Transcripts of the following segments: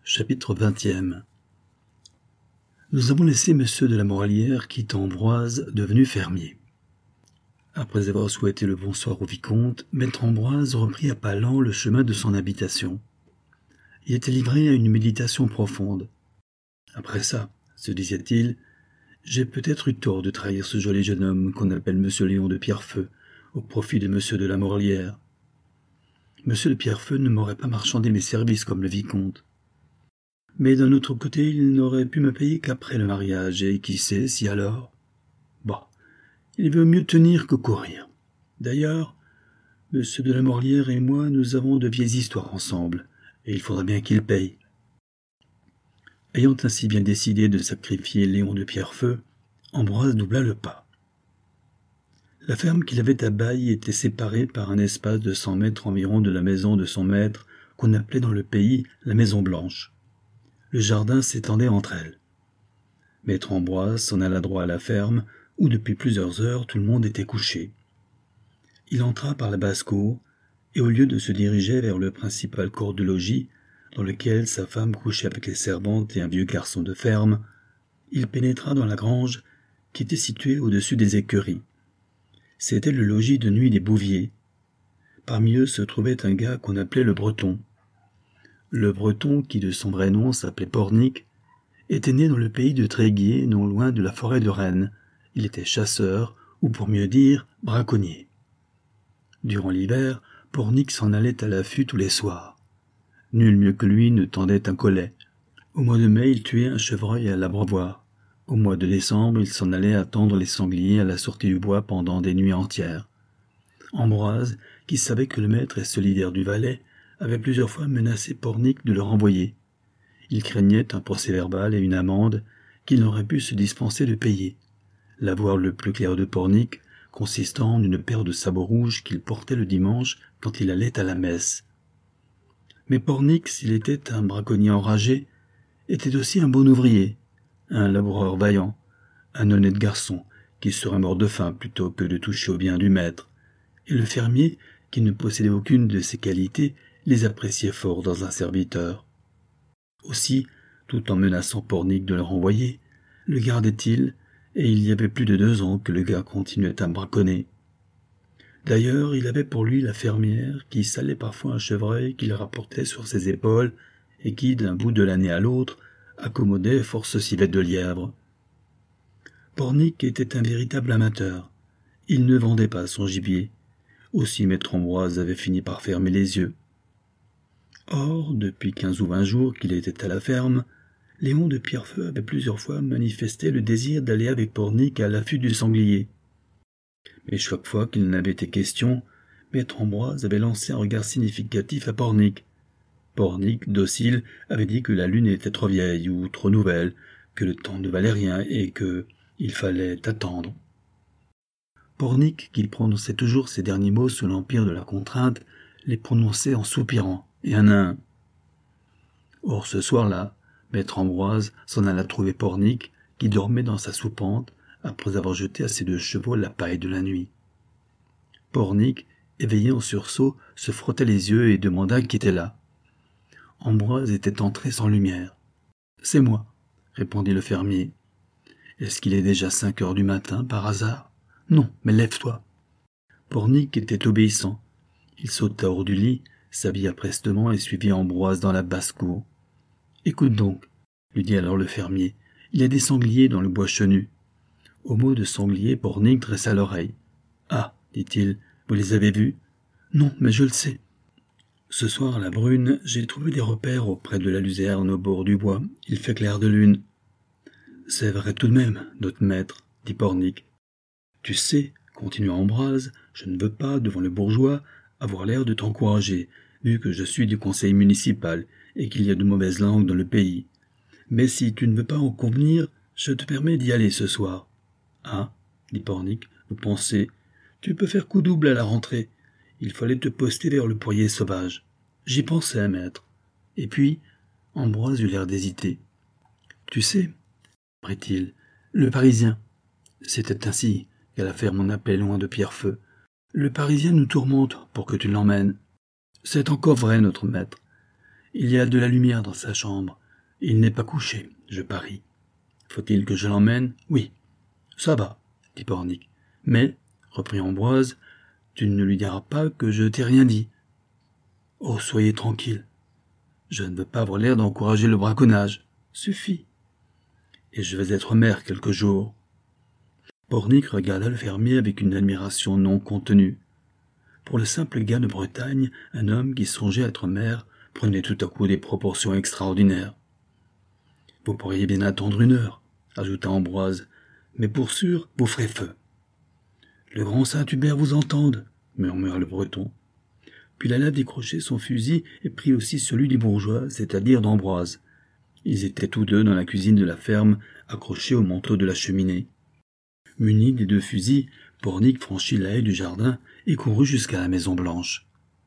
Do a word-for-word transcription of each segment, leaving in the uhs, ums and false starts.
Chapitre vingtième. Nous avons laissé Monsieur de la Morelière quitter Ambroise, devenu fermier. Après avoir souhaité le bonsoir au vicomte, maître Ambroise reprit à pas lents le chemin de son habitation. Il était livré à une méditation profonde. Après ça, se disait-il, j'ai peut-être eu tort de trahir ce joli jeune homme qu'on appelle Monsieur Léon de Pierrefeu, au profit de Monsieur de la Morelière. Monsieur de Pierrefeu ne m'aurait pas marchandé mes services comme le vicomte. Mais d'un autre côté, il n'aurait pu me payer qu'après le mariage, et qui sait si alors... Bon, il veut mieux tenir que courir. D'ailleurs, Monsieur de la Morelière et moi, nous avons de vieilles histoires ensemble, et il faudra bien qu'il paye. Ayant ainsi bien décidé de sacrifier Léon de Pierrefeu, Ambroise doubla le pas. La ferme qu'il avait à Baye était séparée par un espace de cent mètres environ de la maison de son maître, qu'on appelait dans le pays la Maison Blanche. Le jardin s'étendait entre elles. Maître Ambroise s'en alla droit à la ferme, où depuis plusieurs heures tout le monde était couché. Il entra par la basse-cour, et au lieu de se diriger vers le principal corps de logis, dans lequel sa femme couchait avec les servantes et un vieux garçon de ferme, il pénétra dans la grange qui était située au-dessus des écuries. C'était le logis de nuit des Bouviers. Parmi eux se trouvait un gars qu'on appelait le Breton. Le Breton, qui de son vrai nom s'appelait Pornic, était né dans le pays de Tréguier, non loin de la forêt de Rennes. Il était chasseur, ou pour mieux dire, braconnier. Durant l'hiver, Pornic s'en allait à l'affût tous les soirs. Nul mieux que lui ne tendait un collet. Au mois de mai, il tuait un chevreuil à l'abreuvoir. Au mois de décembre, il s'en allait attendre les sangliers à la sortie du bois pendant des nuits entières. Ambroise, qui savait que le maître et solidaire du Valais, avait plusieurs fois menacé Pornic de le renvoyer. Il craignait un procès-verbal et une amende qu'il n'aurait pu se dispenser de payer. L'avoir le plus clair de Pornic, consistant en une paire de sabots rouges qu'il portait le dimanche quand il allait à la messe. Mais Pornic, s'il était un braconnier enragé, était aussi un bon ouvrier, un laboureur vaillant, un honnête garçon qui serait mort de faim plutôt que de toucher au bien du maître, et le fermier, qui ne possédait aucune de ces qualités, les appréciait fort dans un serviteur. Aussi, tout en menaçant Pornic de le renvoyer, le gardait-il, et il y avait plus de deux ans que le gars continuait à braconner. D'ailleurs, il avait pour lui la fermière qui salait parfois un chevreuil qu'il rapportait sur ses épaules et qui, d'un bout de l'année à l'autre, accommodait force civettes de lièvre. Pornic était un véritable amateur. Il ne vendait pas son gibier. Aussi maître Ambroise avait fini par fermer les yeux. Or, depuis quinze ou vingt jours qu'il était à la ferme, Léon de Pierrefeu avait plusieurs fois manifesté le désir d'aller avec Pornic à l'affût du sanglier. Mais chaque fois qu'il n'avait été question, maître Ambroise avait lancé un regard significatif à Pornic. Pornic, docile, avait dit que la lune était trop vieille ou trop nouvelle, que le temps ne valait rien et que il fallait attendre. Pornic, qui prononçait toujours ces derniers mots sous l'empire de la contrainte, les prononçait en soupirant, et un à un. Or, ce soir-là, maître Ambroise s'en alla trouver Pornic, qui dormait dans sa soupente, après avoir jeté à ses deux chevaux la paille de la nuit. Pornic, éveillé en sursaut, se frottait les yeux et demanda qui était là. Ambroise était entré sans lumière. « C'est moi, » répondit le fermier. « Est-ce qu'il est déjà cinq heures du matin, par hasard ? » ?»« Non, mais lève-toi. » Pornic était obéissant. Il sauta hors du lit, s'habilla prestement et suivit Ambroise dans la basse-cour. « Écoute donc, » lui dit alors le fermier, « il y a des sangliers dans le bois chenu. » Au mot de sanglier, Pornic dressa l'oreille. « Ah, dit-il, vous les avez vus ? » ?»« Non, mais je le sais. » « Ce soir, à la brune, j'ai trouvé des repères auprès de la luzerne au bord du bois. Il fait clair de lune. »« C'est vrai tout de même, notre maître, » dit Pornic. « Tu sais, continua Ambroise, je ne veux pas, devant le bourgeois, avoir l'air de t'encourager, vu que je suis du conseil municipal et qu'il y a de mauvaises langues dans le pays. Mais si tu ne veux pas en convenir, je te permets d'y aller ce soir. »« Ah, dit Pornic, vous pensez, tu peux faire coup double à la rentrée. Il fallait te poster vers le pourrier sauvage. »« J'y pensais, maître. » Et puis, Ambroise eut l'air d'hésiter. « Tu sais, reprit-il, le Parisien. » C'était ainsi qu'à la ferme on appelait loin de Pierrefeu. « Le Parisien nous tourmente pour que tu l'emmènes. » « C'est encore vrai, notre maître. Il y a de la lumière dans sa chambre. Il n'est pas couché, je parie. Faut-il que je l'emmène? Oui. Ça va, dit Pornic. Mais, reprit Ambroise, tu ne lui diras pas que je t'ai rien dit. Oh, soyez tranquille. Je ne veux pas avoir l'air d'encourager le braconnage. Suffit. Et je vais être maire quelques jours. Pornic regarda le fermier avec une admiration non contenue. Pour le simple gars de Bretagne, un homme qui songeait être maire prenait tout à coup des proportions extraordinaires. « Vous pourriez bien attendre une heure, » ajouta Ambroise, « mais pour sûr, vous ferez feu. »« Le grand Saint-Hubert vous entende, » murmura le Breton. Puis il alla décrocher son fusil et prit aussi celui du bourgeois, c'est-à-dire d'Ambroise. Ils étaient tous deux dans la cuisine de la ferme, accrochés au manteau de la cheminée. Muni des deux fusils, Pornic franchit la haie du jardin et courut jusqu'à la Maison Blanche.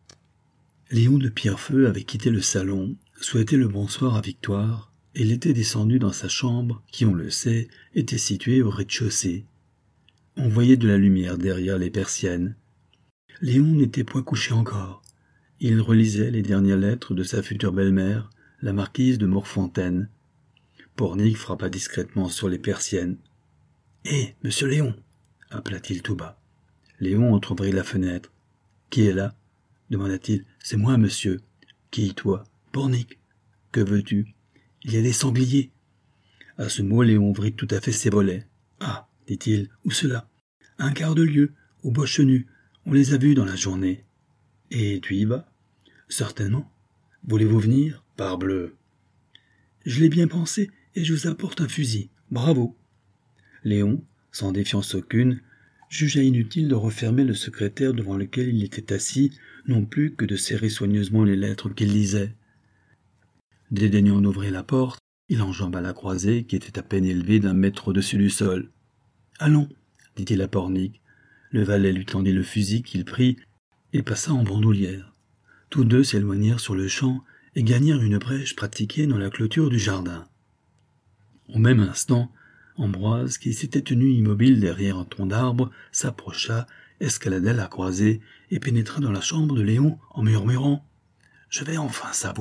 Léon de Pierrefeu avait quitté le salon, souhaité le bonsoir à Victoire, et il était descendu dans sa chambre, qui, on le sait, était située au rez-de-chaussée. On voyait de la lumière derrière les persiennes. Léon n'était point couché encore. Il relisait les dernières lettres de sa future belle-mère, la marquise de Morfontaine. Pornic frappa discrètement sur les persiennes. « Hé, monsieur Léon !» appela-t-il tout bas. Léon entrouvrit la fenêtre. « Qui est là ?» demanda-t-il. « C'est moi, monsieur. »« Qui, toi ?»« Pornic. »« Que veux-tu ?»« Il y a des sangliers. » À ce mot, Léon ouvrit tout à fait ses volets. « Ah, dit-il, où cela ?»« Un quart de lieue, au Bois-Chenu. On les a vus dans la journée. »« Et tu y vas ?»« Certainement. Voulez-vous venir ? Parbleu !»« Je l'ai bien pensé, et je vous apporte un fusil. Bravo !» Léon, sans défiance aucune, jugea inutile de refermer le secrétaire devant lequel il était assis, non plus que de serrer soigneusement les lettres qu'il lisait. Dédaignant d'ouvrir la porte, il enjamba la croisée qui était à peine élevée d'un mètre au-dessus du sol. « Allons, dit-il à Pornic. Le valet lui tendit le fusil qu'il prit et passa en bandoulière. Tous deux s'éloignèrent sur le champ et gagnèrent une brèche pratiquée dans la clôture du jardin. Au même instant, Ambroise, qui s'était tenu immobile derrière un tronc d'arbre, s'approcha, escalada la croisée et pénétra dans la chambre de Léon en murmurant « Je vais enfin savoir ».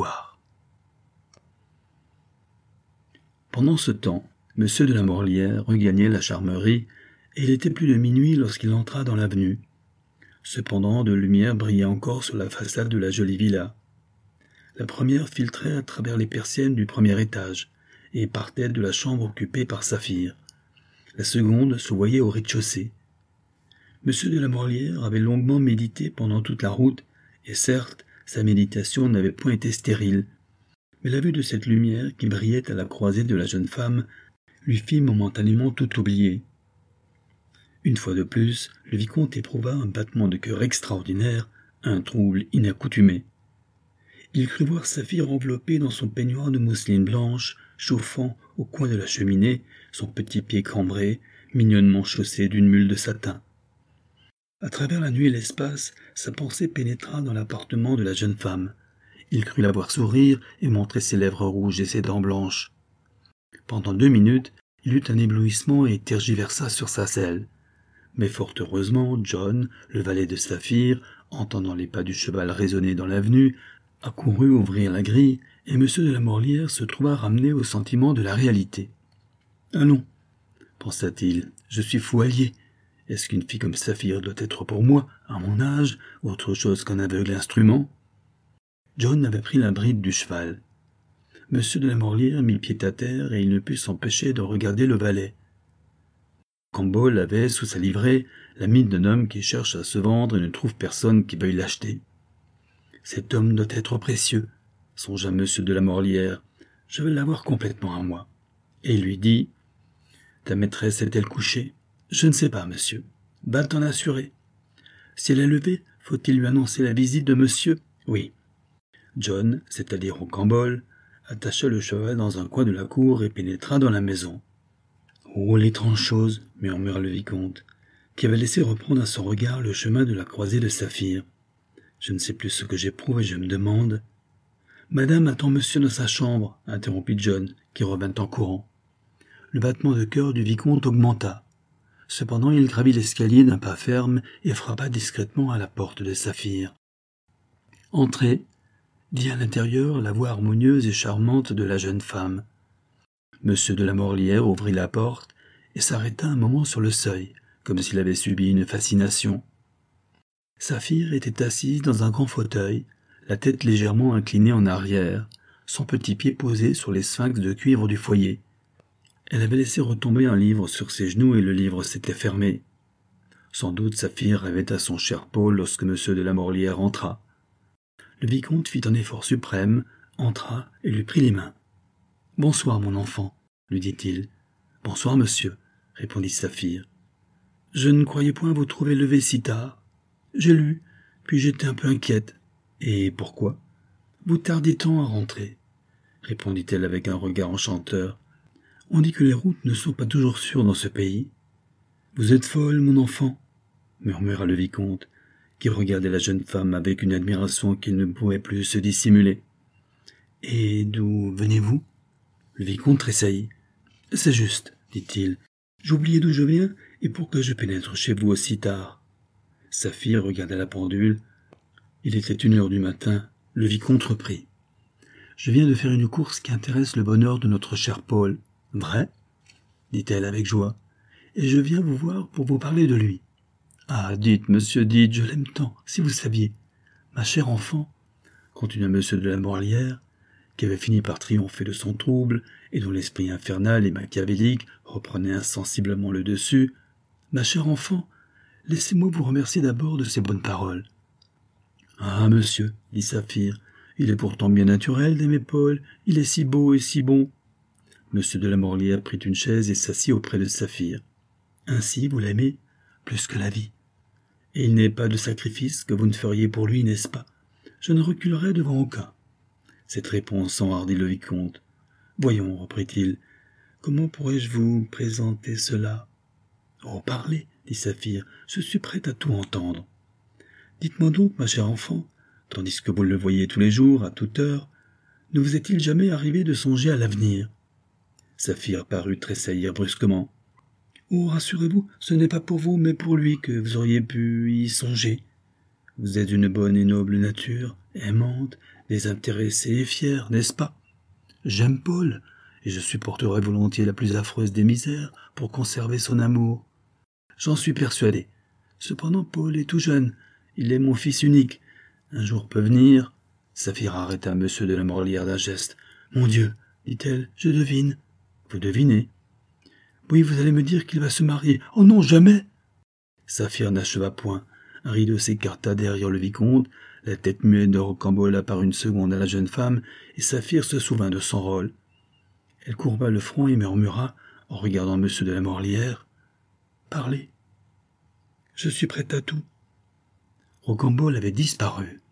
Pendant ce temps, M. de la Morlière regagnait la Charmerie et il était plus de minuit lorsqu'il entra dans l'avenue. Cependant, de lumière brillait encore sur la façade de la jolie villa. La première filtrait à travers les persiennes du premier étage et partait de la chambre occupée par Saphir. La seconde se voyait au rez-de-chaussée. M. de la Morlière avait longuement médité pendant toute la route, et certes, sa méditation n'avait point été stérile, mais la vue de cette lumière qui brillait à la croisée de la jeune femme lui fit momentanément tout oublier. Une fois de plus, le vicomte éprouva un battement de cœur extraordinaire, un trouble inaccoutumé. Il crut voir Saphir enveloppée dans son peignoir de mousseline blanche, chauffant au coin de la cheminée son petit pied cambré, mignonnement chaussé d'une mule de satin. À travers la nuit et l'espace, sa pensée pénétra dans l'appartement de la jeune femme. Il crut la voir sourire et montrer ses lèvres rouges et ses dents blanches. Pendant deux minutes, il eut un éblouissement et tergiversa sur sa selle. Mais fort heureusement, John, le valet de Saphir, entendant les pas du cheval résonner dans l'avenue, accourut ouvrir la grille, et M. de la Morlière se trouva ramené au sentiment de la réalité. « Allons, pensa-t-il, je suis fou allié. Est-ce qu'une fille comme Saphir doit être pour moi, à mon âge, autre chose qu'un aveugle instrument ?» John avait pris la bride du cheval. M. de la Morlière mit pied à terre et il ne put s'empêcher de regarder le valet. Campbell avait, sous sa livrée, la mine d'un homme qui cherche à se vendre et ne trouve personne qui veuille l'acheter. « Cet homme doit être précieux, » songea M. de la Morlière. « Je vais l'avoir complètement à moi. » Et il lui dit « Ta maîtresse est-elle couchée ?»« Je ne sais pas, monsieur. Va t'en assurer. Si elle est levée, faut-il lui annoncer la visite de monsieur ?»« Oui. » John, c'est-à-dire Campbell, attacha le cheval dans un coin de la cour et pénétra dans la maison. « Oh, l'étrange chose !» murmura le vicomte, qui avait laissé reprendre à son regard le chemin de la croisée de Saphir. « Je ne sais plus ce que j'éprouve et je me demande... »« Madame attend monsieur dans sa chambre, » interrompit John, qui revint en courant. Le battement de cœur du vicomte augmenta. Cependant, il gravit l'escalier d'un pas ferme et frappa discrètement à la porte de Saphir. « Entrez » dit à l'intérieur la voix harmonieuse et charmante de la jeune femme. Monsieur de la Morlière ouvrit la porte et s'arrêta un moment sur le seuil, comme s'il avait subi une fascination. Saphir était assise dans un grand fauteuil, la tête légèrement inclinée en arrière, son petit pied posé sur les sphinx de cuivre du foyer. Elle avait laissé retomber un livre sur ses genoux et le livre s'était fermé. Sans doute Saphir rêvait à son cher Paul lorsque monsieur de la Morlière entra. Le vicomte fit un effort suprême, entra et lui prit les mains. « Bonsoir, mon enfant, » lui dit-il. « Bonsoir, monsieur, » répondit Saphir. « Je ne croyais point vous trouver levé si tard. J'ai lu, puis j'étais un peu inquiète. Et pourquoi ? Vous tardiez tant à rentrer, » répondit-elle avec un regard enchanteur. « On dit que les routes ne sont pas toujours sûres dans ce pays. »« Vous êtes folle, mon enfant, » murmura le vicomte, qui regardait la jeune femme avec une admiration qu'il ne pouvait plus se dissimuler. « Et d'où venez-vous » Le vicomte tressaillit. « C'est juste, » dit-il. « J'oubliais d'où je viens et pourquoi je pénètre chez vous aussi tard. » Saphir regarda la pendule. Il était une heure du matin. Le vicomte reprit. « Je viens de faire une course qui intéresse le bonheur de notre cher Paul. »« Vrai ?» dit-elle avec joie. « Et je viens vous voir pour vous parler de lui. »« Ah, dites, monsieur, dites, je l'aime tant, si vous saviez. Ma chère enfant, » continua monsieur de la Morlière, qui avait fini par triompher de son trouble et dont l'esprit infernal et machiavélique reprenait insensiblement le dessus. « Ma chère enfant, laissez-moi vous remercier d'abord de ces bonnes paroles. »« Ah, monsieur, » dit Saphir, « il est pourtant bien naturel d'aimer Paul, il est si beau et si bon. » Monsieur de la Morlière prit une chaise et s'assit auprès de Saphir. « Ainsi, vous l'aimez, plus que la vie. Et il n'est pas de sacrifice que vous ne feriez pour lui, n'est-ce pas ? Je ne reculerai devant aucun. » Cette réponse enhardit le vicomte. « Voyons, reprit-il, comment pourrais-je vous présenter cela ?»« Oh, parlez, » dit Saphir, « je suis prête à tout entendre. »« Dites-moi donc, ma chère enfant, tandis que vous le voyez tous les jours, à toute heure, ne vous est-il jamais arrivé de songer à l'avenir ?» Saphir parut tressaillir brusquement. « Oh, rassurez-vous, ce n'est pas pour vous, mais pour lui que vous auriez pu y songer. Vous êtes d'une bonne et noble nature, aimante, désintéressée et fière, n'est-ce pas ? J'aime Paul, et je supporterai volontiers la plus affreuse des misères pour conserver son amour. J'en suis persuadé. Cependant, Paul est tout jeune, il est mon fils unique. Un jour peut venir... » Saphir arrêta monsieur de la Morlière d'un geste. « Mon Dieu, dit-elle, je devine. »« Vous devinez ? » ?»« Oui, vous allez me dire qu'il va se marier. Oh non, jamais !» Saphir n'acheva point. Un rideau s'écarta derrière le vicomte, la tête muette de Rocambole apparut une seconde à la jeune femme, et Saphir se souvint de son rôle. Elle courba le front et murmura, en regardant monsieur de la Morlière, « Parlez. Je suis prête à tout. » Rocambole avait disparu.